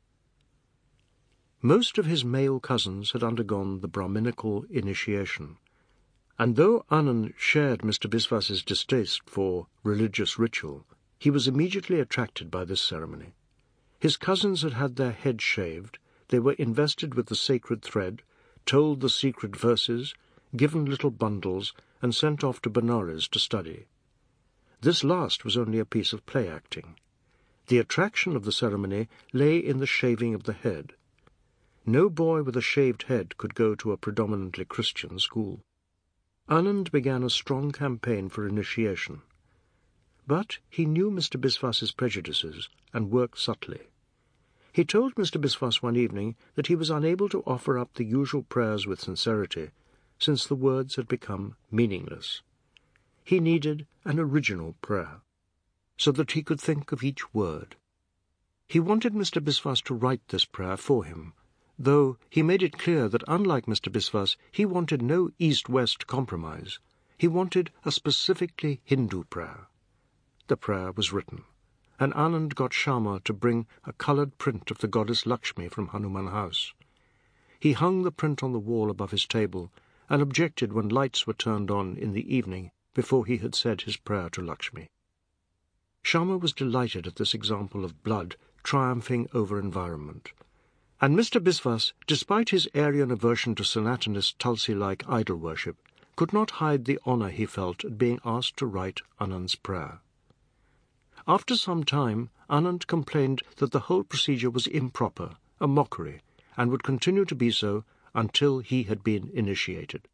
Most of his male cousins had undergone the Brahminical initiation, and though Anand shared Mister Biswas's distaste for religious ritual, he was immediately attracted by this ceremony. His cousins had had their heads shaved, they were invested with the sacred thread, told the secret verses, given little bundles, and sent off to Benares to study. This last was only a piece of play acting. The attraction of the ceremony lay in the shaving of the head. No boy with a shaved head could go to a predominantly Christian school. Anand began a strong campaign for initiation. But he knew Mister Biswas's prejudices and worked subtly. He told Mister Biswas one evening that he was unable to offer up the usual prayers with sincerity, since the words had become meaningless. He needed an original prayer, so that he could think of each word. He wanted Mister Biswas to write this prayer for him, though he made it clear that, unlike Mister Biswas, he wanted no East-West compromise. He wanted a specifically Hindu prayer. The prayer was written, and Anand got Sharma to bring a coloured print of the goddess Lakshmi from Hanuman House. He hung the print on the wall above his table, and objected when lights were turned on in the evening before he had said his prayer to Lakshmi. Sharma was delighted at this example of blood triumphing over environment. And Mister Biswas, despite his Aryan aversion to Sanatanist Tulsi-like idol worship, could not hide the honour he felt at being asked to write Anand's prayer. After some time, Anand complained that the whole procedure was improper, a mockery, and would continue to be so until he had been initiated.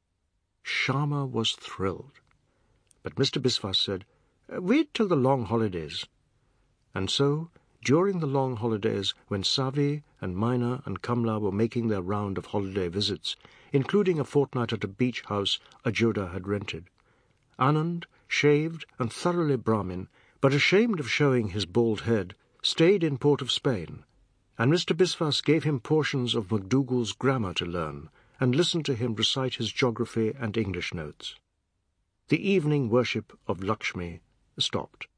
Sharma was thrilled. But Mister Biswas said, "Wait till the long holidays." And so, during the long holidays, when Savi and Maina and Kamla were making their round of holiday visits, including a fortnight at a beach house Ajoda had rented, Anand, shaved and thoroughly Brahmin, but ashamed of showing his bald head, stayed in Port of Spain, and Mister Biswas gave him portions of MacDougall's grammar to learn, and listened to him recite his geography and English notes. The evening worship of Lakshmi stopped.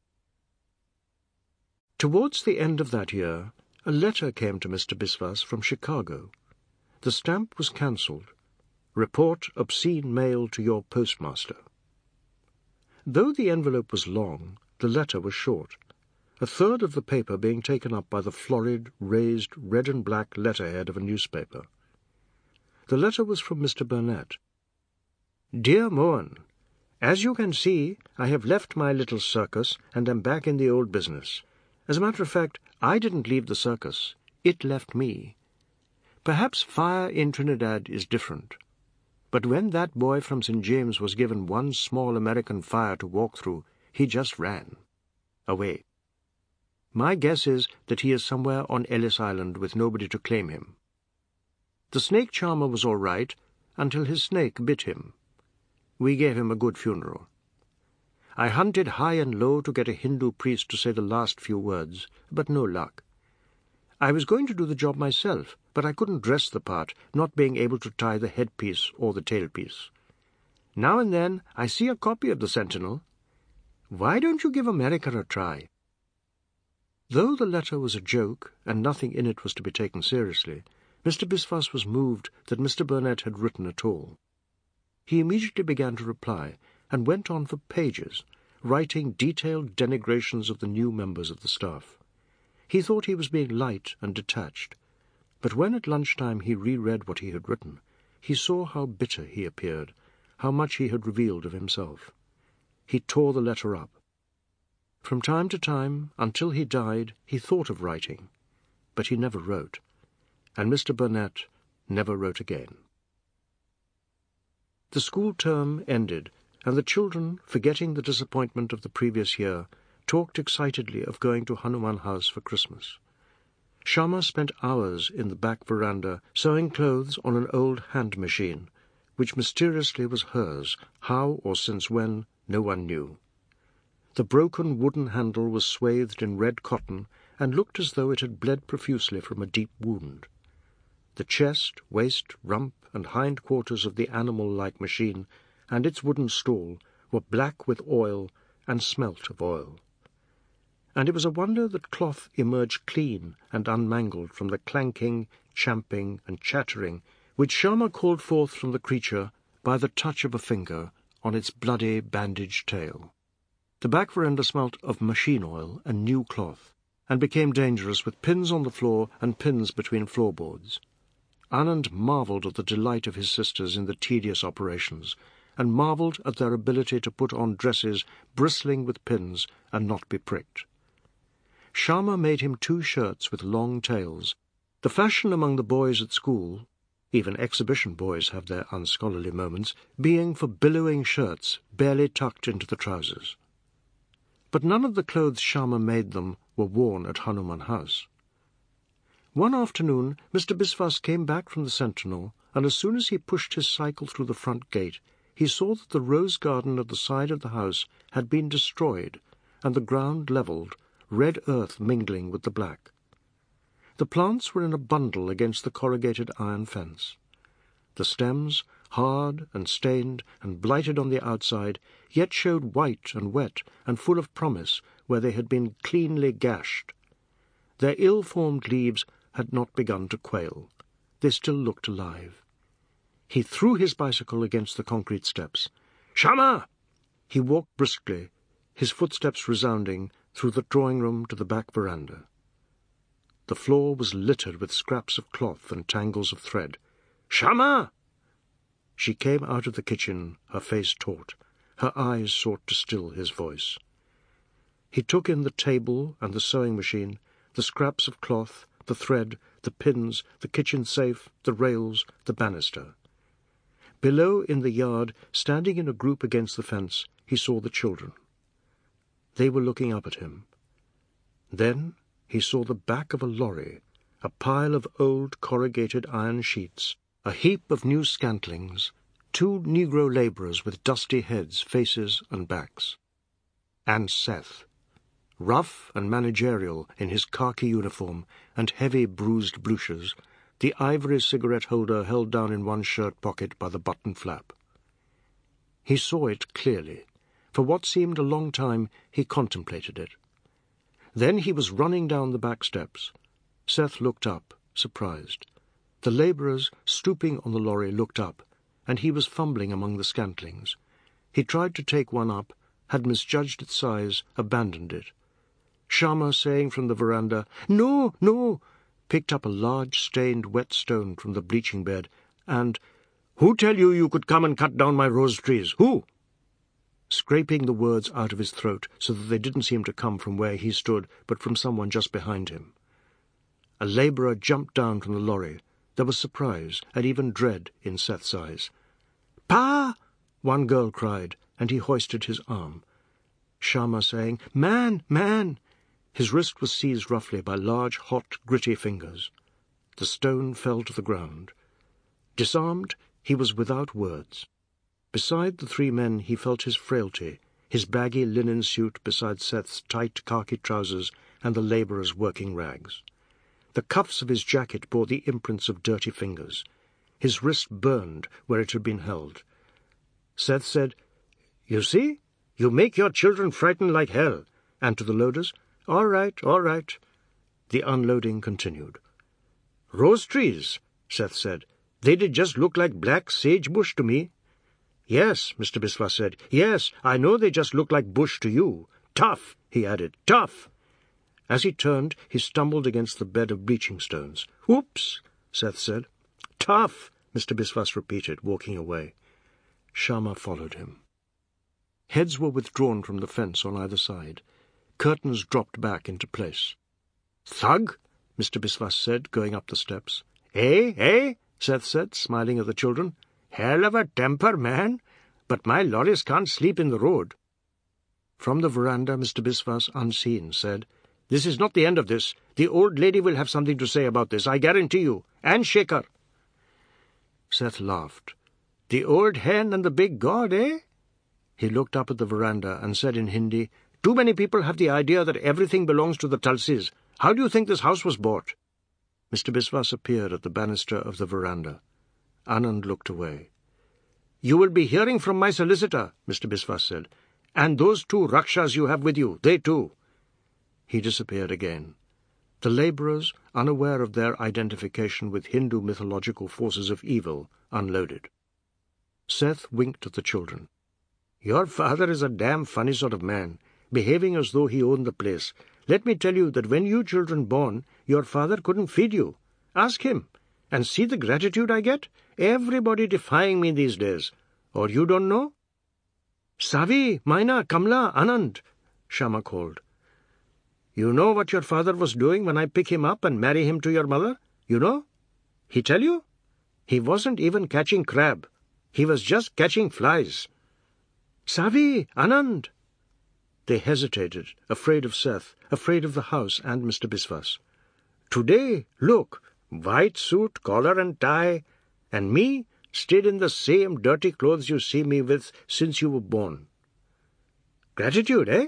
Towards the end of that year, a letter came to Mister Biswas from Chicago. The stamp was cancelled. Report obscene mail to your postmaster. Though the envelope was long, the letter was short, a third of the paper being taken up by the florid, raised, red and black letterhead of a newspaper. The letter was from Mister Burnett. Dear Mohan, as you can see, I have left my little circus and am back in the old business. As a matter of fact, I didn't leave the circus. It left me. Perhaps fire in Trinidad is different. But when that boy from Saint James was given one small American fire to walk through, he just ran away. My guess is that he is somewhere on Ellis Island with nobody to claim him. The snake charmer was all right until his snake bit him. We gave him a good funeral. I hunted high and low to get a Hindu priest to say the last few words, but no luck. I was going to do the job myself, but I couldn't dress the part, not being able to tie the headpiece or the tailpiece. Now and then I see a copy of the Sentinel. Why don't you give America a try? Though the letter was a joke, and nothing in it was to be taken seriously, Mister Biswas was moved that Mister Burnett had written at all. He immediately began to reply, and went on for pages, writing detailed denigrations of the new members of the staff. He thought he was being light and detached, but when at lunchtime he reread what he had written, he saw how bitter he appeared, how much he had revealed of himself. He tore the letter up. From time to time, until he died, he thought of writing, but he never wrote, and Mister Burnett never wrote again. The school term ended, and the children, forgetting the disappointment of the previous year, talked excitedly of going to Hanuman House for Christmas. Sharma spent hours in the back veranda sewing clothes on an old hand machine, which mysteriously was hers, how or since when, no one knew. The broken wooden handle was swathed in red cotton and looked as though it had bled profusely from a deep wound. The chest, waist, rump, and hind quarters of the animal-like machine and its wooden stall were black with oil and smelt of oil. And it was a wonder that cloth emerged clean and unmangled from the clanking, champing, and chattering which Sharma called forth from the creature by the touch of a finger on its bloody bandaged tail. The back veranda smelt of machine oil and new cloth, and became dangerous with pins on the floor and pins between floorboards. Anand marvelled at the delight of his sisters in the tedious operations, and marvelled at their ability to put on dresses bristling with pins and not be pricked. Sharma made him two shirts with long tails. The fashion among the boys at school, even exhibition boys have their unscholarly moments, being for billowing shirts barely tucked into the trousers. But none of the clothes Sharma made them were worn at Hanuman House. One afternoon Mister Biswas came back from the Sentinel, and as soon as he pushed his cycle through the front gate, he saw that the rose garden at the side of the house had been destroyed, and the ground levelled, red earth mingling with the black. The plants were in a bundle against the corrugated iron fence. The stems, hard and stained and blighted on the outside, yet showed white and wet and full of promise where they had been cleanly gashed. Their ill-formed leaves had not begun to quail. They still looked alive. He threw his bicycle against the concrete steps. "Sharma!" He walked briskly, his footsteps resounding through the drawing-room to the back veranda. The floor was littered with scraps of cloth and tangles of thread. "Sharma!" She came out of the kitchen, her face taut. Her eyes sought to still his voice. He took in the table and the sewing machine, the scraps of cloth, the thread, the pins, the kitchen safe, the rails, the banister. Below in the yard, standing in a group against the fence, he saw the children. They were looking up at him. Then he saw the back of a lorry, a pile of old corrugated iron sheets, a heap of new scantlings, two Negro labourers with dusty heads, faces, and backs. And Seth, rough and managerial in his khaki uniform and heavy bruised blouses, the ivory cigarette holder held down in one shirt pocket by the button flap. He saw it clearly. For what seemed a long time, he contemplated it. Then he was running down the back steps. Seth looked up, surprised. The labourers, stooping on the lorry, looked up, and he was fumbling among the scantlings. He tried to take one up, had misjudged its size, abandoned it. Sharma, saying from the veranda, "No, no," picked up a large stained wet stone from the bleaching bed, and, "Who tell you you could come and cut down my rose trees? Who?" Scraping the words out of his throat so that they didn't seem to come from where he stood, but from someone just behind him. A labourer jumped down from the lorry. There was surprise and even dread in Seth's eyes. "Pa!" one girl cried, and he hoisted his arm. Sharma saying, "Man, man!" His wrist was seized roughly by large, hot, gritty fingers. The stone fell to the ground. Disarmed, he was without words. Beside the three men he felt his frailty, his baggy linen suit beside Seth's tight khaki trousers and the labourer's working rags. The cuffs of his jacket bore the imprints of dirty fingers. His wrist burned where it had been held. Seth said, "You see, you make your children frightened like hell." And to the loaders, "All right, all right." The unloading continued. "Rose trees," Seth said. "They did just look like black sage bush to me." "Yes," Mister Biswas said. "Yes, I know they just look like bush to you. Tough," he added, "tough." As he turned, he stumbled against the bed of bleaching stones. "Whoops," Seth said. "Tough," Mister Biswas repeated, walking away. Sharma followed him. Heads were withdrawn from the fence on either side. Curtains dropped back into place. "Thug," Mister Biswas said, going up the steps. "Eh, eh," Seth said, smiling at the children. "Hell of a temper, man. But my lorries can't sleep in the road." From the veranda, Mister Biswas, unseen, said, "This is not the end of this. The old lady will have something to say about this, I guarantee you. And Shaker." Seth laughed. "The old hen and the big god, eh?" He looked up at the veranda and said in Hindi, "Too many people have the idea that everything belongs to the Tulsis. How do you think this house was bought?" Mister Biswas appeared at the banister of the veranda. Anand looked away. "You will be hearing from my solicitor," Mister Biswas said. "And those two Rakshas you have with you, they too." He disappeared again. The labourers, unaware of their identification with Hindu mythological forces of evil, unloaded. Seth winked at the children. "Your father is a damn funny sort of man, behaving as though he owned the place. Let me tell you that when you children born, your father couldn't feed you. Ask him. And see the gratitude I get? Everybody defying me these days. Or you don't know?" "Savi, Maina, Kamla, Anand," Shama called. "You know what your father was doing when I pick him up and marry him to your mother? You know? He tell you? He wasn't even catching crab. He was just catching flies." "Savi, Anand." They hesitated, afraid of Seth, afraid of the house and Mister Biswas. "Today, look, white suit, collar and tie, and me stayed in the same dirty clothes you see me with since you were born. Gratitude, eh?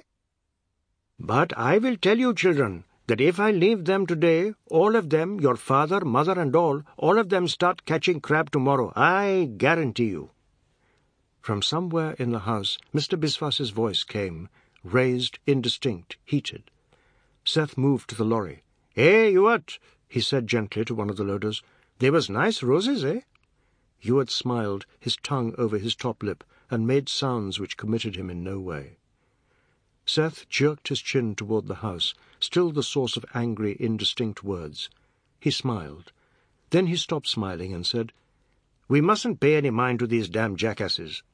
But I will tell you, children, that if I leave them today, all of them, your father, mother and all, all of them start catching crab tomorrow. I guarantee you." From somewhere in the house, Mister Biswas's voice came, raised, indistinct, heated. Seth moved to the lorry. "Hey, Ewart," he said gently to one of the loaders. "They was nice roses, eh?" Ewart smiled, his tongue over his top lip, and made sounds which committed him in no way. Seth jerked his chin toward the house, still the source of angry, indistinct words. He smiled. Then he stopped smiling and said, "We mustn't pay any mind to these damn jackasses."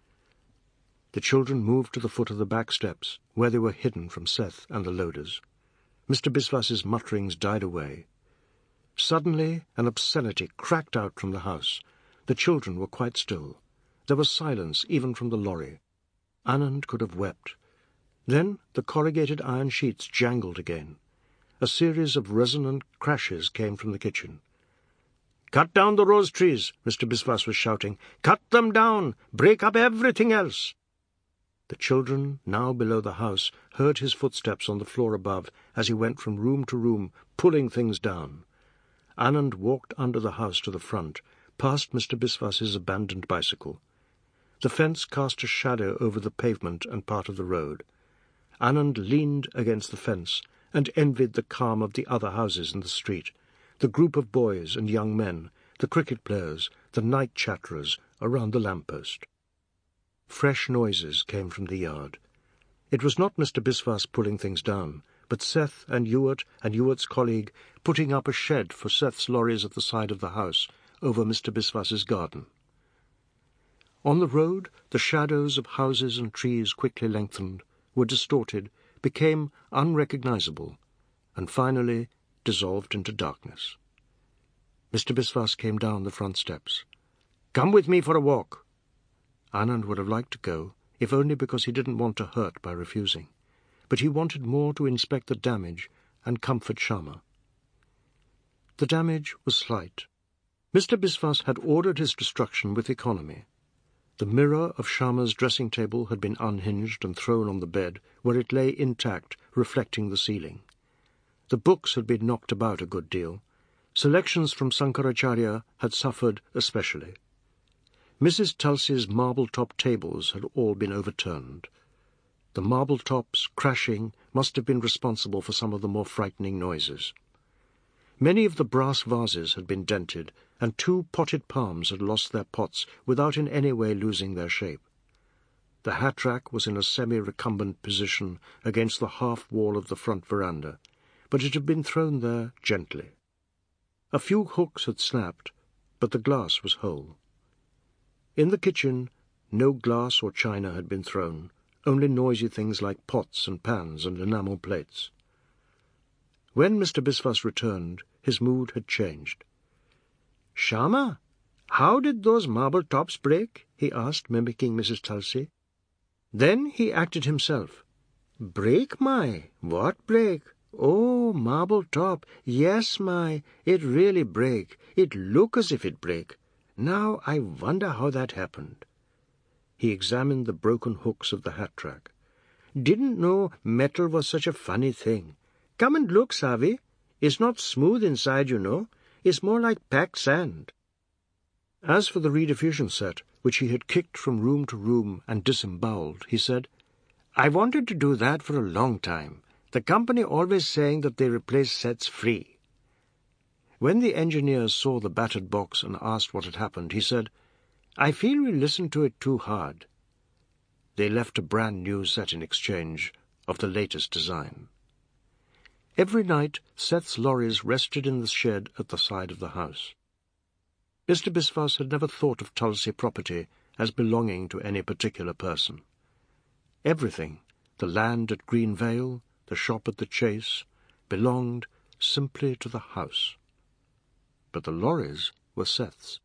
The children moved to the foot of the back steps, where they were hidden from Seth and the loaders. Mister Biswas's mutterings died away. Suddenly an obscenity cracked out from the house. The children were quite still. There was silence even from the lorry. Anand could have wept. Then the corrugated iron sheets jangled again. A series of resonant crashes came from the kitchen. "Cut down the rose trees," Mister Biswas was shouting. "Cut them down! Break up everything else!" The children, now below the house, heard his footsteps on the floor above as he went from room to room, pulling things down. Anand walked under the house to the front, past Mister Biswas's abandoned bicycle. The fence cast a shadow over the pavement and part of the road. Anand leaned against the fence and envied the calm of the other houses in the street, the group of boys and young men, the cricket players, the night chatterers around the lamp-post. Fresh noises came from the yard. It was not Mister Biswas pulling things down, but Seth and Ewart and Ewart's colleague putting up a shed for Seth's lorries at the side of the house, over Mister Biswas's garden. On the road, the shadows of houses and trees quickly lengthened, were distorted, became unrecognizable, and finally dissolved into darkness. Mister Biswas came down the front steps. "Come with me for a walk." Anand would have liked to go, if only because he didn't want to hurt by refusing, but he wanted more to inspect the damage and comfort Shama. The damage was slight. Mister Biswas had ordered his destruction with economy. The mirror of Shama's dressing table had been unhinged and thrown on the bed, where it lay intact, reflecting the ceiling. The books had been knocked about a good deal. Selections from Sankaracharya had suffered especially. Missus Tulsi's marble-top tables had all been overturned. The marble tops, crashing, must have been responsible for some of the more frightening noises. Many of the brass vases had been dented, and two potted palms had lost their pots without in any way losing their shape. The hat rack was in a semi-recumbent position against the half-wall of the front veranda, but it had been thrown there gently. A few hooks had snapped, but the glass was whole. In the kitchen, no glass or china had been thrown, only noisy things like pots and pans and enamel plates. When Mister Biswas returned, his mood had changed. "Shama, how did those marble tops break?" he asked, mimicking Missus Tulsi. Then he acted himself. "Break, my? What break? Oh, marble top. Yes, my, it really break. It look as if it break. Now I wonder how that happened." He examined the broken hooks of the hat rack. "Didn't know metal was such a funny thing. Come and look, Savi. It's not smooth inside, you know. It's more like packed sand. As for the rediffusion set, which he had kicked from room to room and disemboweled, he said, I wanted to do that for a long time. The company always saying that they replace sets free. When the engineers saw the battered box and asked what had happened, he said, I feel we listened to it too hard. They left a brand new set in exchange of the latest design. Every night Seth's lorries rested in the shed at the side of the house. Mister Biswas had never thought of Tulsi property as belonging to any particular person. Everything, the land at Green Vale, the shop at the Chase, belonged simply to the house. But the lorries were Seth's.